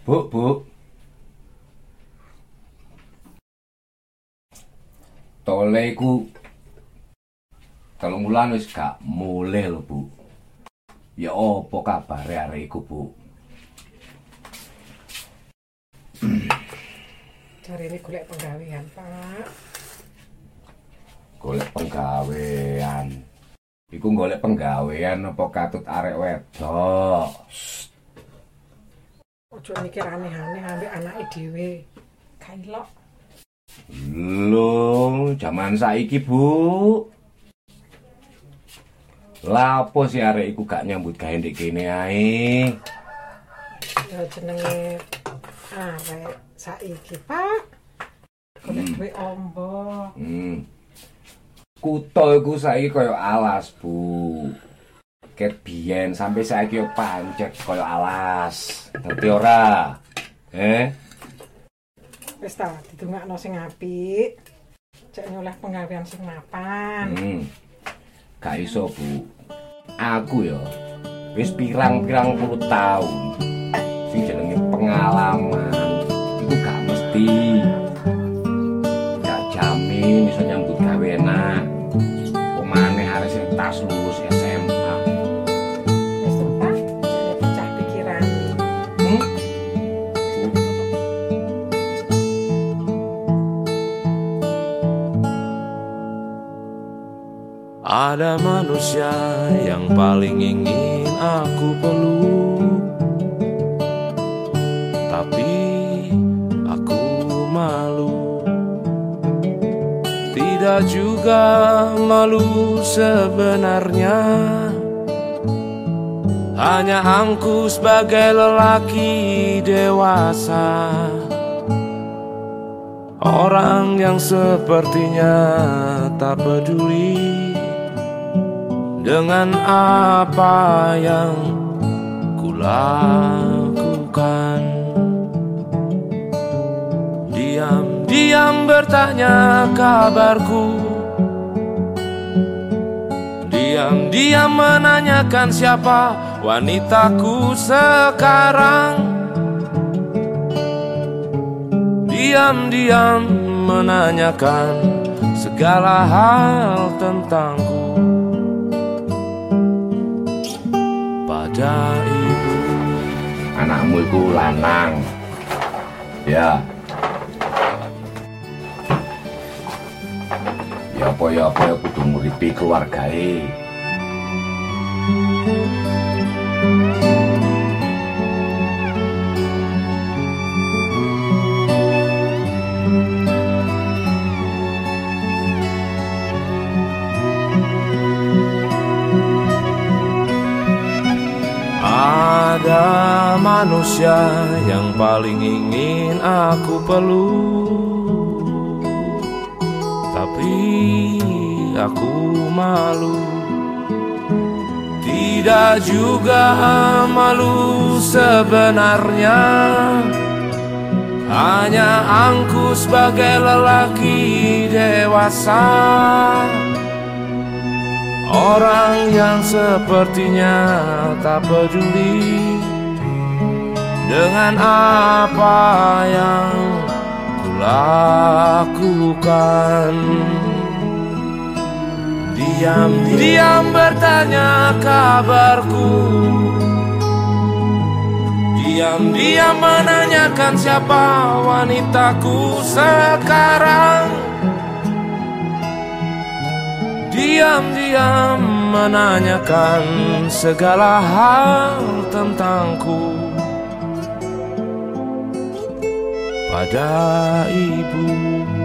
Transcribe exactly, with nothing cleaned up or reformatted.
Bu, Bu. Tole iku telung wulan wis gak mulih lho, Bu. Ya apa kabare arek iku, Bu? Jarine golek penggawean, Pak. Golek penggawean. Iku golek penggawean apa katut arek wedok? Ojo mikir aneh-aneh ambek anake dhewe. Gak ilok. Lho, jaman saiki, Bu. Lah apa sih arek iku gak nyambut gawe ndek kene ae? Ya jenenge arek saiki, Pak. Golek Hmm. duwe ombo. Hmm. Kutha iku saiki kaya alas, Bu. Ket biyen sampai saiki yo pancet kaya alas. Dadi ora. Eh? Wis ta, didongakno sing apik. Cek nyoleh penggawean sing mapan. Hmm. Gak iso, Bu. Aku ya wis pirang-pirang puluh tahun sing jenenge pengalaman iku gak mesti gak jamin iso nyambut gawe enak. Pemane arek sing tas lulus S M A. Wis to, Pak. Jane pecah pikiran. Hmm? Ada manusia yang paling ingin aku peluk, tapi aku malu. Tidak juga malu sebenarnya, hanya angku sebagai lelaki dewasa, orang yang sepertinya tak peduli dengan apa yang kulakukan. Diam-diam bertanya kabarku, diam-diam menanyakan siapa wanitaku sekarang. Diam-diam menanyakan segala hal tentangku pada ibu. Anakmu iku lanang. Ya. Ya apa ya apa ya kudu nguripi keluargae. Ada manusia yang paling ingin aku peluk, tapi aku malu. Tidak juga malu sebenarnya, hanya angku sebagai lelaki dewasa, orang yang sepertinya tak peduli dengan apa yang kulakukan. Diam-diam bertanya kabarku, diam-diam menanyakan siapa wanitaku sekarang. Diam-diam menanyakan segala hal tentangku pada ibu.